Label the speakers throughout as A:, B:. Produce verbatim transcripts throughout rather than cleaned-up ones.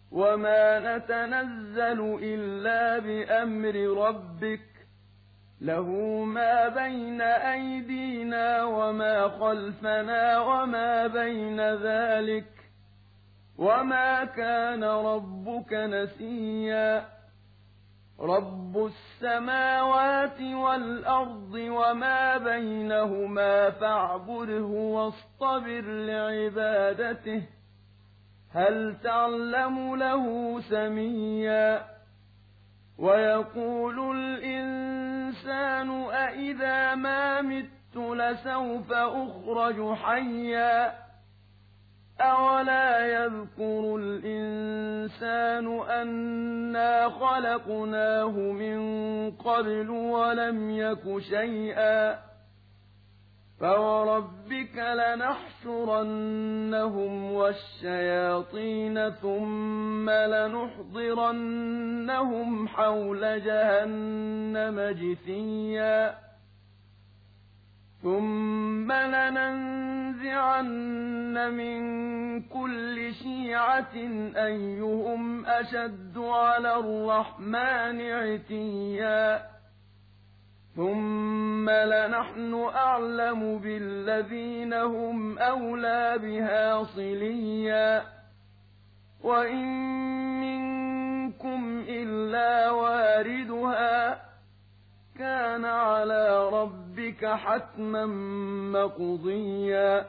A: وما نتنزل إلا بأمر ربك له ما بين أيدينا وما خلفنا وما بين ذلك وما كان ربك نسيا رب السماوات والأرض وما بينهما فاعبده واصطبر لعبادته هل تعلم له سميا ويقول الإنسان أإذا ما مت لسوف أخرج حيا أولا يذكر الإنسان أنا خلقناه من قبل ولم يك شيئا فوربك لنحشرنهم والشياطين ثم لنحضرنهم حول جهنم جثيا ثم لننزعن من كل شيعة أيهم أشد على الرحمن عتيا ثم لنحن أعلم بالذين هم أولى بها صليا وإن منكم إلا واردها كان على ربك حتما مقضيا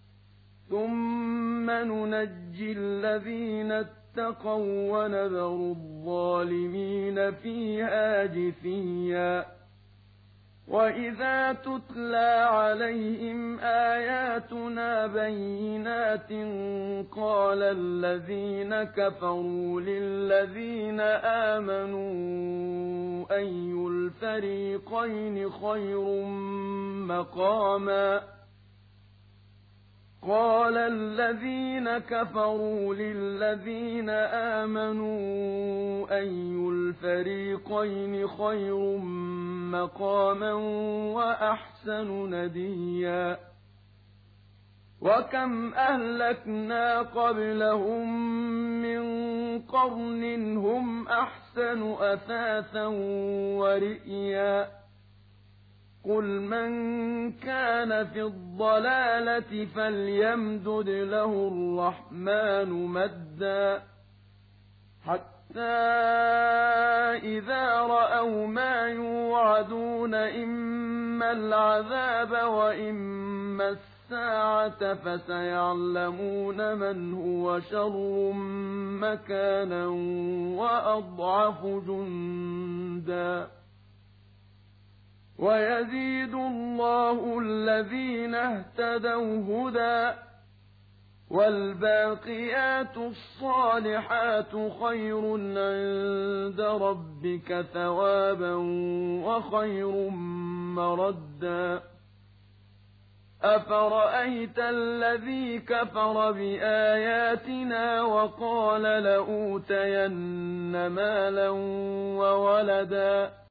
A: ثم ننجي الذين اتقوا ونذر الظالمين فيها جثيا وإذا تتلى عليهم آياتنا بينات قال الذين كفروا للذين آمنوا أي الفريقين خير مقاما قال الذين كفروا للذين آمنوا أي الفريقين خير مقاما وأحسن نديا وكم أهلكنا قبلهم من قرن هم أحسن أثاثا ورئيا قل من كان في الضلالة فليمدد له الرحمن مدا حتى إذا رأوا ما يوعدون إما العذاب وإما الساعة فسيعلمون من هو شر مكانا وأضعف جندا ويزيد الله الذين اهتدوا هدى والباقيات الصالحات خير عند ربك ثوابا وخير مردا أفرأيت الذي كفر بآياتنا وقال لأوتين مالا وولدا